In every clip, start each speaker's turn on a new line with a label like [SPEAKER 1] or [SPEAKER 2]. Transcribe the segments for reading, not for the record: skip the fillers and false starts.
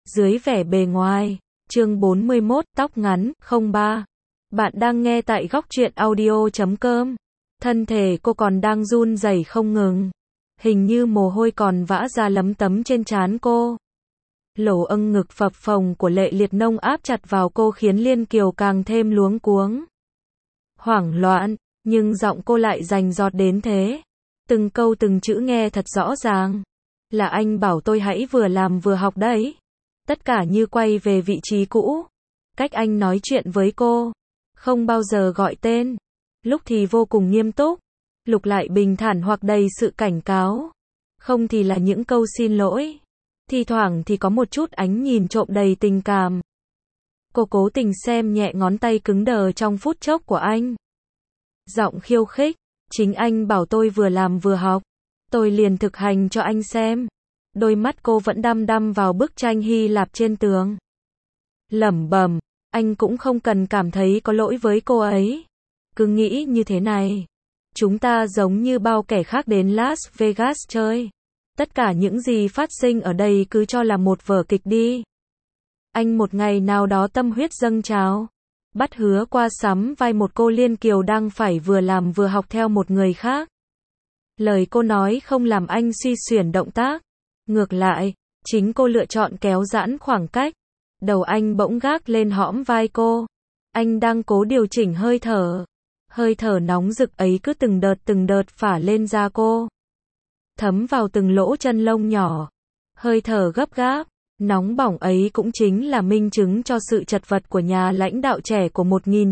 [SPEAKER 1] Dưới vẻ bề ngoài. Chương 41, tóc ngắn, 03. Bạn đang nghe tại góc truyện audio.com. Thân thể cô còn đang run rẩy không ngừng. Hình như mồ hôi còn vã ra lấm tấm trên trán cô. Lỗ âng ngực phập phồng của Lệ Liệt Nông áp chặt vào cô khiến Liên Kiều càng thêm luống cuống. Hoảng loạn, nhưng giọng cô lại rành rọt đến thế. Từng câu từng chữ nghe thật rõ ràng. Là anh bảo tôi hãy vừa làm vừa học đấy. Tất cả như quay về vị trí cũ. Cách anh nói chuyện với cô. Không bao giờ gọi tên. Lúc thì vô cùng nghiêm túc. Lúc lại bình thản hoặc đầy sự cảnh cáo. Không thì là những câu xin lỗi. Thi thoảng thì có một chút ánh nhìn trộm đầy tình cảm. Cô cố tình xem nhẹ ngón tay cứng đờ trong phút chốc của anh. Giọng khiêu khích. Chính anh bảo tôi vừa làm vừa học. Tôi liền thực hành cho anh xem. Đôi mắt cô vẫn đăm đăm vào bức tranh Hy Lạp trên tường. Lẩm bẩm, anh cũng không cần cảm thấy có lỗi với cô ấy. Cứ nghĩ như thế này. Chúng ta giống như bao kẻ khác đến Las Vegas chơi. Tất cả những gì phát sinh ở đây cứ cho là một vở kịch đi. Anh một ngày nào đó tâm huyết dâng trào. Bắt hứa qua sắm vai một cô Liên Kiều đang phải vừa làm vừa học theo một người khác. Lời cô nói không làm anh suy xuyển động tác. Ngược lại, chính cô lựa chọn kéo giãn khoảng cách. Đầu anh bỗng gác lên hõm vai cô. Anh đang cố điều chỉnh hơi thở. Hơi thở nóng rực ấy cứ từng đợt phả lên da cô. Thấm vào từng lỗ chân lông nhỏ. Hơi thở gấp gáp, nóng bỏng ấy cũng chính là minh chứng cho sự chật vật của nhà lãnh đạo trẻ của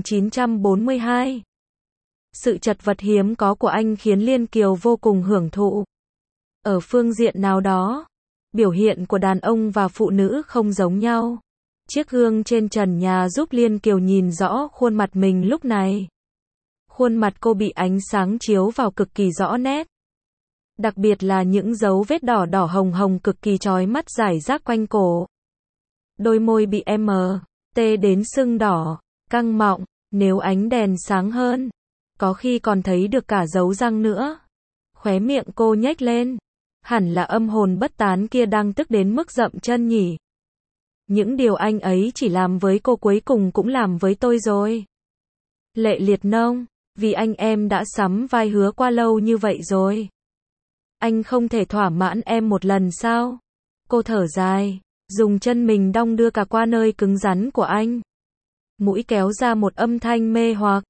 [SPEAKER 1] 1942. Sự chật vật hiếm có của anh khiến Liên Kiều vô cùng hưởng thụ. Ở phương diện nào đó, biểu hiện của đàn ông và phụ nữ không giống nhau. Chiếc gương trên trần nhà giúp Liên Kiều nhìn rõ khuôn mặt mình lúc này. Khuôn mặt cô bị ánh sáng chiếu vào cực kỳ rõ nét. Đặc biệt là những dấu vết đỏ đỏ hồng hồng cực kỳ chói mắt rải rác quanh cổ. Đôi môi bị MT đến sưng đỏ, căng mọng, nếu ánh đèn sáng hơn, có khi còn thấy được cả dấu răng nữa. Khóe miệng cô nhếch lên. Hẳn là âm hồn bất tán kia đang tức đến mức dậm chân nhỉ. Những điều anh ấy chỉ làm với cô cuối cùng cũng làm với tôi rồi. Lệ Liệt Nông, vì anh em đã sắm vai hứa qua lâu như vậy rồi. Anh không thể thỏa mãn em một lần sao? Cô thở dài, dùng chân mình đong đưa cả qua nơi cứng rắn của anh. Mũi kéo ra một âm thanh mê hoặc,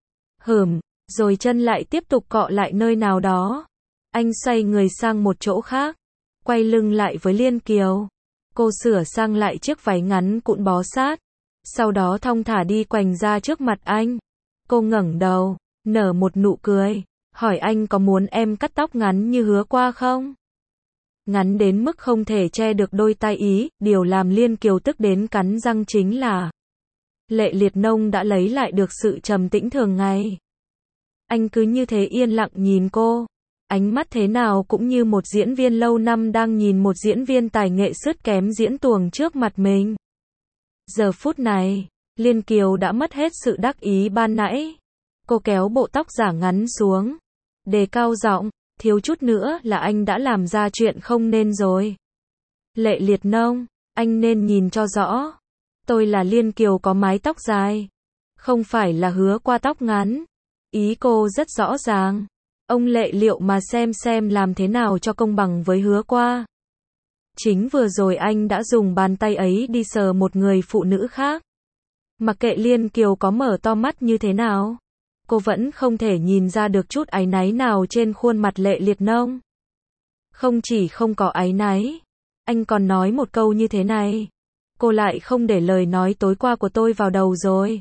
[SPEAKER 1] rồi chân lại tiếp tục cọ lại nơi nào đó. Anh xoay người sang một chỗ khác, quay lưng lại với Liên Kiều. Cô sửa sang lại chiếc váy ngắn cụn bó sát, sau đó thong thả đi quành ra trước mặt anh. Cô ngẩng đầu, nở một nụ cười, hỏi anh có muốn em cắt tóc ngắn như hứa qua không? Ngắn đến mức không thể che được đôi tai ý, điều làm Liên Kiều tức đến cắn răng chính là Lệ Liệt Nông đã lấy lại được sự trầm tĩnh thường ngày. Anh cứ như thế yên lặng nhìn cô. Ánh mắt thế nào cũng như một diễn viên lâu năm đang nhìn một diễn viên tài nghệ sứt kém diễn tuồng trước mặt mình. Giờ phút này, Liên Kiều đã mất hết sự đắc ý ban nãy. Cô kéo bộ tóc giả ngắn xuống, đề cao giọng, thiếu chút nữa là anh đã làm ra chuyện không nên rồi. Lệ Liệt Nông, anh nên nhìn cho rõ. Tôi là Liên Kiều có mái tóc dài, không phải là hứa qua tóc ngắn. Ý cô rất rõ ràng. Ông Lệ liệu mà xem làm thế nào cho công bằng với hứa qua. Chính vừa rồi anh đã dùng bàn tay ấy đi sờ một người phụ nữ khác. Mặc kệ Liên Kiều có mở to mắt như thế nào, cô vẫn không thể nhìn ra được chút áy náy nào trên khuôn mặt Lệ Liệt Nông. Không chỉ không có áy náy, anh còn nói một câu như thế này. Cô lại không để lời nói tối qua của tôi vào đầu rồi.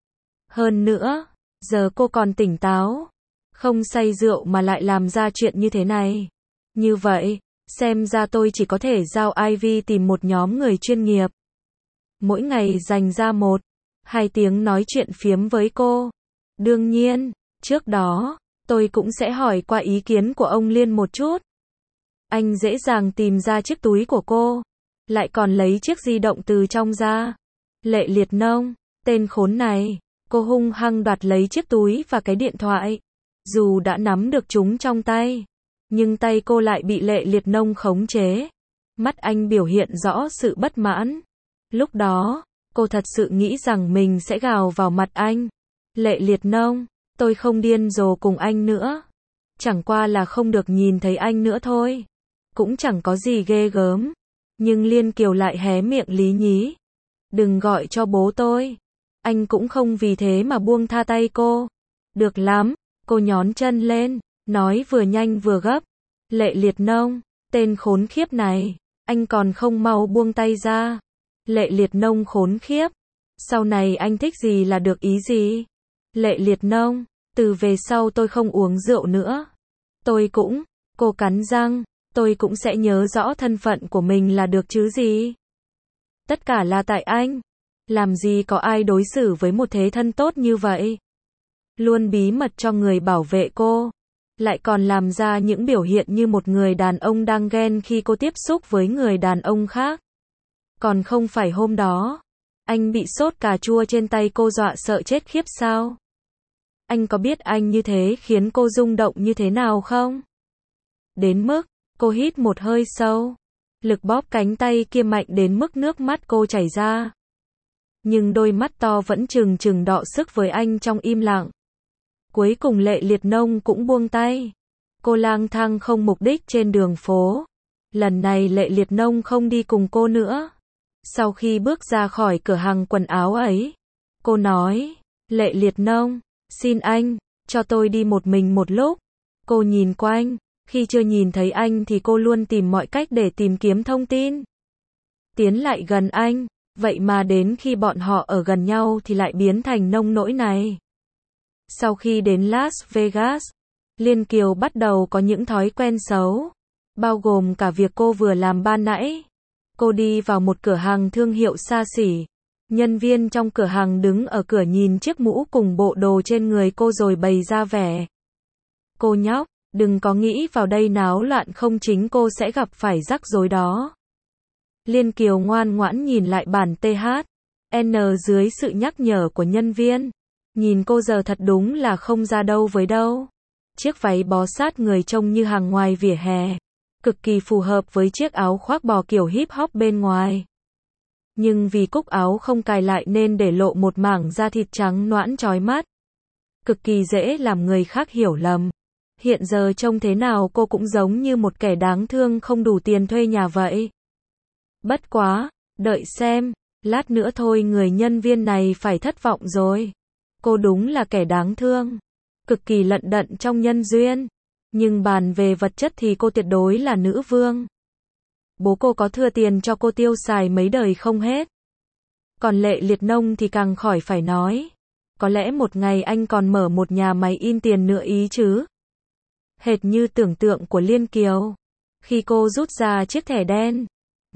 [SPEAKER 1] Hơn nữa, giờ cô còn tỉnh táo. Không say rượu mà lại làm ra chuyện như thế này. Như vậy, xem ra tôi chỉ có thể giao Ivy tìm một nhóm người chuyên nghiệp. Mỗi ngày dành ra 1-2 tiếng nói chuyện phiếm với cô. Đương nhiên, trước đó, tôi cũng sẽ hỏi qua ý kiến của ông Liên một chút. Anh dễ dàng tìm ra chiếc túi của cô. Lại còn lấy chiếc di động từ trong ra. Lệ Liệt Nông, tên khốn này. Cô hung hăng đoạt lấy chiếc túi và cái điện thoại. Dù đã nắm được chúng trong tay, nhưng tay cô lại bị Lệ Liệt Nông khống chế. Mắt anh biểu hiện rõ sự bất mãn. Lúc đó, cô thật sự nghĩ rằng mình sẽ gào vào mặt anh. Lệ Liệt Nông, tôi không điên rồ cùng anh nữa. Chẳng qua là không được nhìn thấy anh nữa thôi. Cũng chẳng có gì ghê gớm. Nhưng Liên Kiều lại hé miệng lý nhí. Đừng gọi cho bố tôi. Anh cũng không vì thế mà buông tha tay cô. Được lắm, cô nhón chân lên, nói vừa nhanh vừa gấp. Lệ Liệt Nông, tên khốn khiếp này, anh còn không mau buông tay ra. Lệ Liệt Nông khốn khiếp. Sau này anh thích gì là được ý gì? Lệ Liệt Nông, từ về sau tôi không uống rượu nữa. Tôi cũng, cô cắn răng, tôi cũng sẽ nhớ rõ thân phận của mình là được chứ gì. Tất cả là tại anh. Làm gì có ai đối xử với một thế thân tốt như vậy. Luôn bí mật cho người bảo vệ cô. Lại còn làm ra những biểu hiện như một người đàn ông đang ghen khi cô tiếp xúc với người đàn ông khác. Còn không phải hôm đó, anh bị sốt cà chua trên tay cô dọa sợ chết khiếp sao? Anh có biết anh như thế khiến cô rung động như thế nào không? Đến mức, cô hít một hơi sâu. Lực bóp cánh tay kia mạnh đến mức nước mắt cô chảy ra. Nhưng đôi mắt to vẫn trừng trừng đọ sức với anh trong im lặng. Cuối cùng Lệ Liệt Nông cũng buông tay. Cô lang thang không mục đích trên đường phố. Lần này Lệ Liệt Nông không đi cùng cô nữa. Sau khi bước ra khỏi cửa hàng quần áo ấy, cô nói, Lệ Liệt Nông, xin anh, cho tôi đi một mình một lúc. Cô nhìn quanh, khi chưa nhìn thấy anh thì cô luôn tìm mọi cách để tìm kiếm thông tin. Tiến lại gần anh, vậy mà đến khi bọn họ ở gần nhau thì lại biến thành nông nỗi này. Sau khi đến Las Vegas, Liên Kiều bắt đầu có những thói quen xấu, bao gồm cả việc cô vừa làm ban nãy. Cô đi vào một cửa hàng thương hiệu xa xỉ. Nhân viên trong cửa hàng đứng ở cửa nhìn chiếc mũ cùng bộ đồ trên người cô rồi bày ra vẻ. Cô nhóc, đừng có nghĩ vào đây náo loạn không chính cô sẽ gặp phải rắc rối đó. Liên Kiều ngoan ngoãn nhìn lại bản THN dưới sự nhắc nhở của nhân viên. Nhìn cô giờ thật đúng là không ra đâu với đâu. Chiếc váy bó sát người trông như hàng ngoài vỉa hè. Cực kỳ phù hợp với chiếc áo khoác bò kiểu hip hop bên ngoài. Nhưng vì cúc áo không cài lại nên để lộ một mảng da thịt trắng nõn chói mắt. Cực kỳ dễ làm người khác hiểu lầm. Hiện giờ trông thế nào cô cũng giống như một kẻ đáng thương không đủ tiền thuê nhà vậy. Bất quá, đợi xem, lát nữa thôi người nhân viên này phải thất vọng rồi. Cô đúng là kẻ đáng thương. Cực kỳ lận đận trong nhân duyên. Nhưng bàn về vật chất thì cô tuyệt đối là nữ vương. Bố cô có thừa tiền cho cô tiêu xài mấy đời không hết. Còn Lệ Liệt Nông thì càng khỏi phải nói. Có lẽ một ngày anh còn mở một nhà máy in tiền nữa ý chứ. Hệt như tưởng tượng của Liên Kiều. Khi cô rút ra chiếc thẻ đen.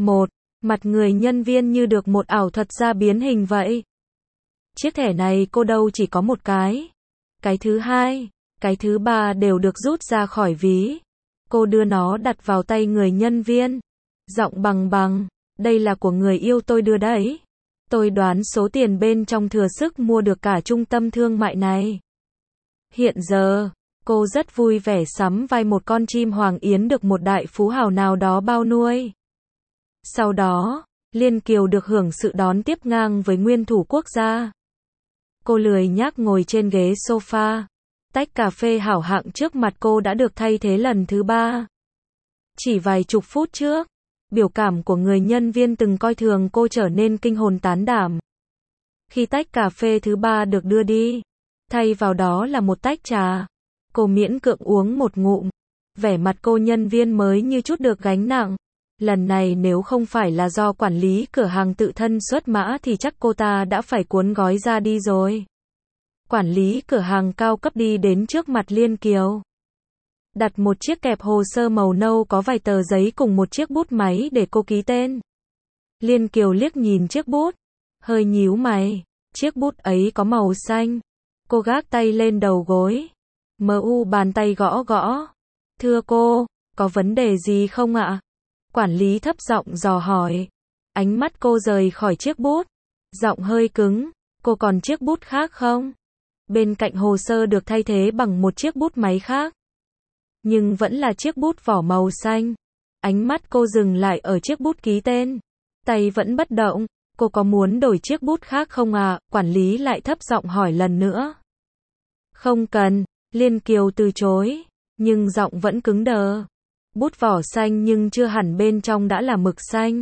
[SPEAKER 1] Mặt người nhân viên như được một ảo thuật ra biến hình vậy. Chiếc thẻ này cô đâu chỉ có một cái. Cái thứ hai, cái thứ ba đều được rút ra khỏi ví. Cô đưa nó đặt vào tay người nhân viên. Giọng bằng, đây là của người yêu tôi đưa đấy. Tôi đoán số tiền bên trong thừa sức mua được cả trung tâm thương mại này. Hiện giờ, cô rất vui vẻ sắm vai một con chim hoàng yến được một đại phú hào nào đó bao nuôi. Sau đó, Liên Kiều được hưởng sự đón tiếp ngang với nguyên thủ quốc gia. Cô lười nhác ngồi trên ghế sofa. Tách cà phê hảo hạng trước mặt cô đã được thay thế lần thứ 3. Chỉ vài chục phút trước, biểu cảm của người nhân viên từng coi thường cô trở nên kinh hồn tán đảm. Khi tách cà phê thứ 3 được đưa đi, thay vào đó là một tách trà. Cô miễn cưỡng uống một ngụm. Vẻ mặt cô nhân viên mới như chút được gánh nặng. Lần này nếu không phải là do quản lý cửa hàng tự thân xuất mã thì chắc cô ta đã phải cuốn gói ra đi rồi. Quản lý cửa hàng cao cấp đi đến trước mặt Liên Kiều. Đặt một chiếc kẹp hồ sơ màu nâu có vài tờ giấy cùng một chiếc bút máy để cô ký tên. Liên Kiều liếc nhìn chiếc bút, hơi nhíu mày. Chiếc bút ấy có màu xanh. Cô gác tay lên đầu gối. Bàn tay gõ gõ. Thưa cô, có vấn đề gì không ạ? Quản lý thấp giọng dò hỏi. Ánh mắt cô rời khỏi chiếc bút. Giọng hơi cứng. Cô còn chiếc bút khác không? Bên cạnh hồ sơ được thay thế bằng một chiếc bút máy khác. Nhưng vẫn là chiếc bút vỏ màu xanh. Ánh mắt cô dừng lại ở chiếc bút ký tên. Tay vẫn bất động. Cô có muốn đổi chiếc bút khác không ạ? Quản lý lại thấp giọng hỏi lần nữa. Không cần, Liên Kiều từ chối, nhưng giọng vẫn cứng đờ. Bút vỏ xanh nhưng chưa hẳn bên trong đã là mực xanh.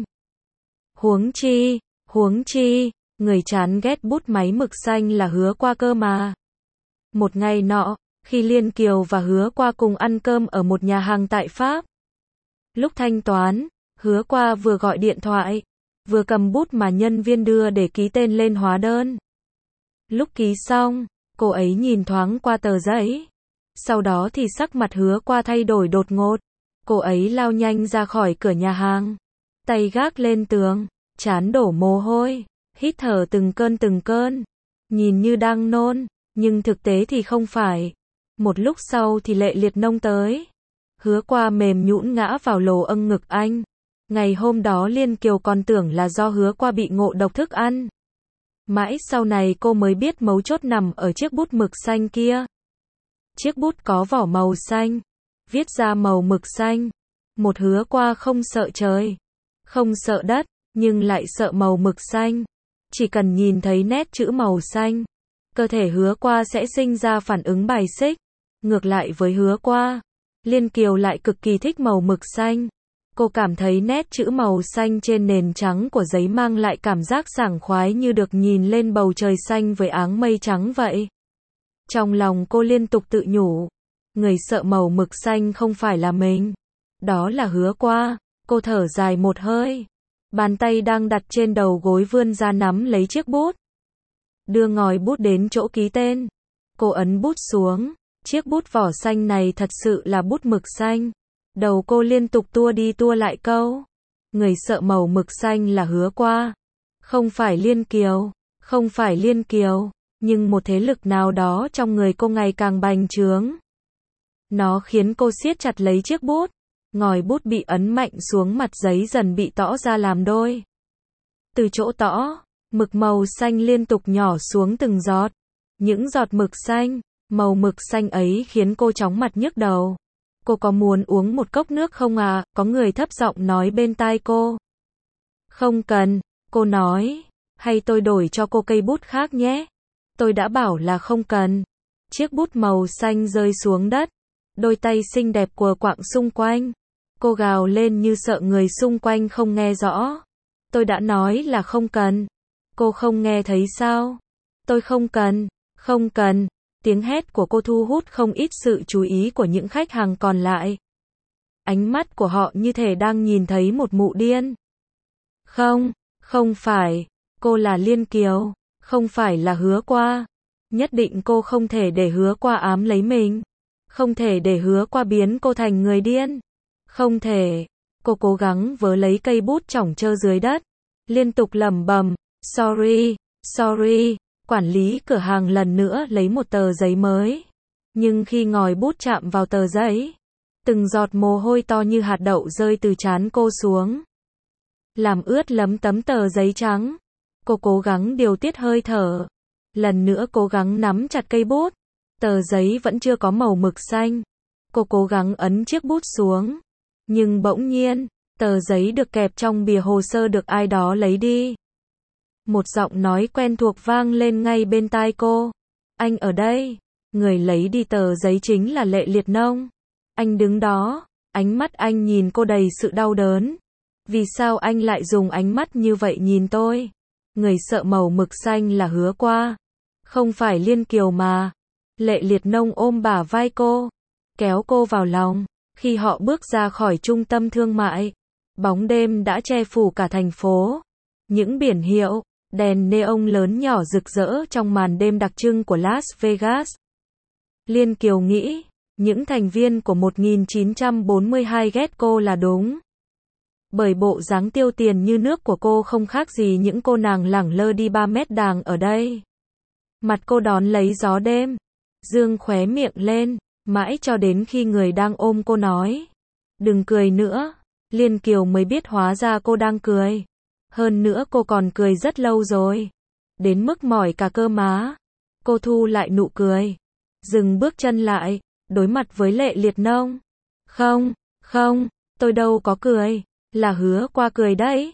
[SPEAKER 1] Huống chi, người chán ghét bút máy mực xanh là Hứa Qua cơ mà. Một ngày nọ, khi Liên Kiều và Hứa Qua cùng ăn cơm ở một nhà hàng tại Pháp. Lúc thanh toán, Hứa Qua vừa gọi điện thoại, vừa cầm bút mà nhân viên đưa để ký tên lên hóa đơn. Lúc ký xong, cô ấy nhìn thoáng qua tờ giấy. Sau đó thì sắc mặt Hứa Qua thay đổi đột ngột. Cô ấy lao nhanh ra khỏi cửa nhà hàng. Tay gác lên tường, trán đổ mồ hôi, hít thở từng cơn. Nhìn như đang nôn, nhưng thực tế thì không phải. Một lúc sau thì Lệ Liệt Nông tới. Hứa Qua mềm nhũn ngã vào lồ âng ngực anh. Ngày hôm đó Liên Kiều còn tưởng là do Hứa Qua bị ngộ độc thức ăn. Mãi sau này cô mới biết mấu chốt nằm ở chiếc bút mực xanh kia. Chiếc bút có vỏ màu xanh, viết ra màu mực xanh. Một Hứa Qua không sợ trời, không sợ đất, nhưng lại sợ màu mực xanh. Chỉ cần nhìn thấy nét chữ màu xanh, cơ thể Hứa Qua sẽ sinh ra phản ứng bài xích. Ngược lại với Hứa Qua, Liên Kiều lại cực kỳ thích màu mực xanh. Cô cảm thấy nét chữ màu xanh trên nền trắng của giấy mang lại cảm giác sảng khoái như được nhìn lên bầu trời xanh với áng mây trắng vậy. Trong lòng cô liên tục tự nhủ, người sợ màu mực xanh không phải là mình, đó là Hứa Qua. Cô thở dài một hơi, bàn tay đang đặt trên đầu gối vươn ra nắm lấy chiếc bút, đưa ngòi bút đến chỗ ký tên. Cô ấn bút xuống, chiếc bút vỏ xanh này thật sự là bút mực xanh. Đầu cô liên tục tua đi tua lại câu, người sợ màu mực xanh là Hứa Qua, không phải Liên Kiều, nhưng một thế lực nào đó trong người cô ngày càng bành trướng. Nó khiến cô siết chặt lấy chiếc bút, ngòi bút bị ấn mạnh xuống mặt giấy dần bị tõ ra làm đôi. Từ chỗ tõ, mực màu xanh liên tục nhỏ xuống từng giọt. Những giọt mực xanh, màu mực xanh ấy khiến cô chóng mặt nhức đầu. Cô có muốn uống một cốc nước không à? Có người thấp giọng nói bên tai cô. Không cần, cô nói, hay tôi đổi cho cô cây bút khác nhé. Tôi đã bảo là không cần. Chiếc bút màu xanh rơi xuống đất, đôi tay xinh đẹp của quạng xung quanh. Cô gào lên như sợ người xung quanh không nghe rõ. Tôi đã nói là không cần. Cô không nghe thấy sao? Tôi không cần. Tiếng hét của cô thu hút không ít sự chú ý của những khách hàng còn lại. Ánh mắt của họ như thể đang nhìn thấy một mụ điên. Không phải, cô là Liên Kiều, không phải là Hứa Qua. Nhất định cô không thể để Hứa Qua ám lấy mình. Không thể để Hứa Qua biến cô thành người điên. Không thể. Cô cố gắng vớ lấy cây bút chỏng trơ dưới đất, liên tục lẩm bẩm, sorry. Quản lý cửa hàng lần nữa lấy một tờ giấy mới. Nhưng khi ngòi bút chạm vào tờ giấy, từng giọt mồ hôi to như hạt đậu rơi từ trán cô xuống, làm ướt lấm tấm tờ giấy trắng. Cô cố gắng điều tiết hơi thở, lần nữa cố gắng nắm chặt cây bút. Tờ giấy vẫn chưa có màu mực xanh. Cô cố gắng ấn chiếc bút xuống, nhưng bỗng nhiên, tờ giấy được kẹp trong bìa hồ sơ được ai đó lấy đi. Một giọng nói quen thuộc vang lên ngay bên tai cô. Anh ở đây. Người lấy đi tờ giấy chính là Lệ Liệt Nông. Anh đứng đó, ánh mắt anh nhìn cô đầy sự đau đớn. Vì sao anh lại dùng ánh mắt như vậy nhìn tôi? Người sợ màu mực xanh là Hứa Qua, không phải Liên Kiều mà. Lệ Liệt Nông ôm bả vai cô, kéo cô vào lòng. Khi họ bước ra khỏi trung tâm thương mại, bóng đêm đã che phủ cả thành phố. Những biển hiệu, đèn neon lớn nhỏ rực rỡ trong màn đêm đặc trưng của Las Vegas. Liên Kiều nghĩ, những thành viên của 1942 ghét cô là đúng. Bởi bộ dáng tiêu tiền như nước của cô không khác gì những cô nàng lẳng lơ đi 3 mét đàng ở đây. Mặt cô đón lấy gió đêm, dương khóe miệng lên, mãi cho đến khi người đang ôm cô nói, đừng cười nữa. Liên Kiều mới biết hóa ra cô đang cười. Hơn nữa cô còn cười rất lâu rồi, đến mức mỏi cả cơ má. Cô thu lại nụ cười, dừng bước chân lại, đối mặt với Lệ Liệt Nông. Không, tôi đâu có cười, là Hứa Qua cười đấy.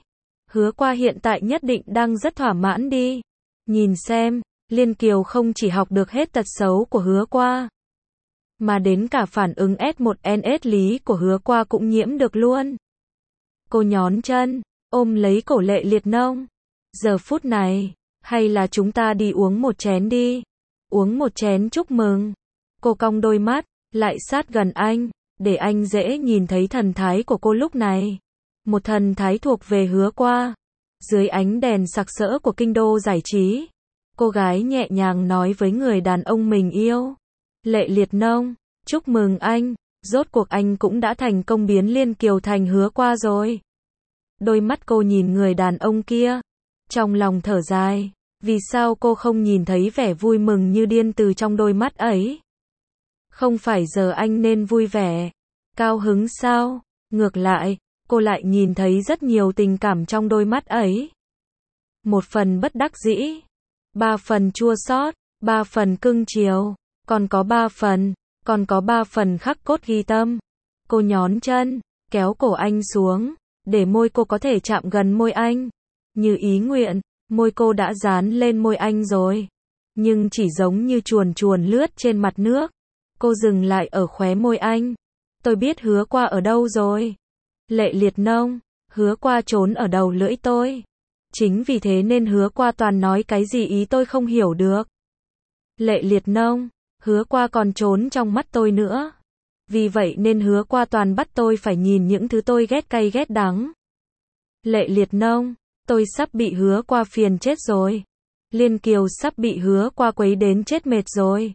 [SPEAKER 1] Hứa Qua hiện tại nhất định đang rất thỏa mãn đi. Nhìn xem, Liên Kiều không chỉ học được hết tật xấu của Hứa Qua, mà đến cả phản ứng S1NS lý của Hứa Qua cũng nhiễm được luôn. Cô nhón chân, ôm lấy cổ Lệ Liệt Nông. Giờ phút này, hay là chúng ta đi uống một chén đi. Uống một chén chúc mừng. Cô cong đôi mắt, lại sát gần anh, để anh dễ nhìn thấy thần thái của cô lúc này. Một thần thái thuộc về Hứa Qua. Dưới ánh đèn sặc sỡ của kinh đô giải trí, cô gái nhẹ nhàng nói với người đàn ông mình yêu. Lệ Liệt Nông, chúc mừng anh, rốt cuộc anh cũng đã thành công biến Liên Kiều thành Hứa Qua rồi. Đôi mắt cô nhìn người đàn ông kia, trong lòng thở dài, vì sao cô không nhìn thấy vẻ vui mừng như điên từ trong đôi mắt ấy? Không phải giờ anh nên vui vẻ, cao hứng sao? Ngược lại, cô lại nhìn thấy rất nhiều tình cảm trong đôi mắt ấy. Một phần bất đắc dĩ, 3 phần chua xót, 3 phần cưng chiều, còn có 3 phần khắc cốt ghi tâm. Cô nhón chân, kéo cổ anh xuống, để môi cô có thể chạm gần môi anh. Như ý nguyện, môi cô đã dán lên môi anh rồi. Nhưng chỉ giống như chuồn chuồn lướt trên mặt nước. Cô dừng lại ở khóe môi anh. Tôi biết Hứa Qua ở đâu rồi. Lệ Liệt Nông, Hứa Qua trốn ở đầu lưỡi tôi. Chính vì thế nên Hứa Qua toàn nói cái gì ý tôi không hiểu được. Lệ Liệt Nông, Hứa Qua còn trốn trong mắt tôi nữa. Vì vậy nên Hứa Qua toàn bắt tôi phải nhìn những thứ tôi ghét cay ghét đắng. Lệ Liệt Nông, tôi sắp bị Hứa Qua phiền chết rồi. Liên Kiều sắp bị Hứa Qua quấy đến chết mệt rồi.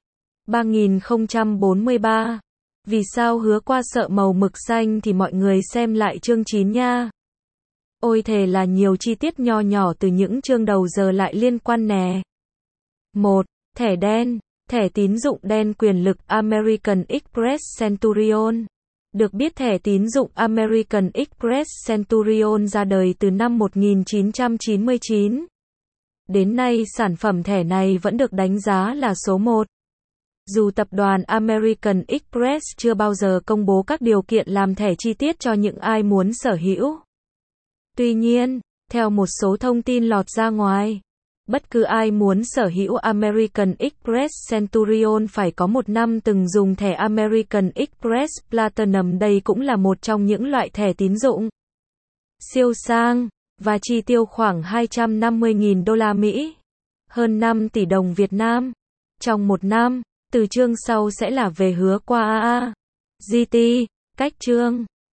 [SPEAKER 1] 3043. Vì sao Hứa Qua sợ màu mực xanh thì mọi người xem lại chương 9 nha. Ôi thề là nhiều chi tiết nho nhỏ từ những chương đầu giờ lại liên quan nè. 1. Thẻ đen. Thẻ tín dụng đen quyền lực American Express Centurion. Được biết thẻ tín dụng American Express Centurion ra đời từ năm 1999. Đến nay sản phẩm thẻ này vẫn được đánh giá là số 1. Dù tập đoàn American Express chưa bao giờ công bố các điều kiện làm thẻ chi tiết cho những ai muốn sở hữu. Tuy nhiên, theo một số thông tin lọt ra ngoài, bất cứ ai muốn sở hữu American Express Centurion phải có 1 năm từng dùng thẻ American Express Platinum. Đây cũng là một trong những loại thẻ tín dụng siêu sang và chi tiêu khoảng 250.000 đô la Mỹ, hơn 5 tỷ đồng Việt Nam trong 1 năm. Từ chương sau sẽ là về Hứa Qua GT, cách chương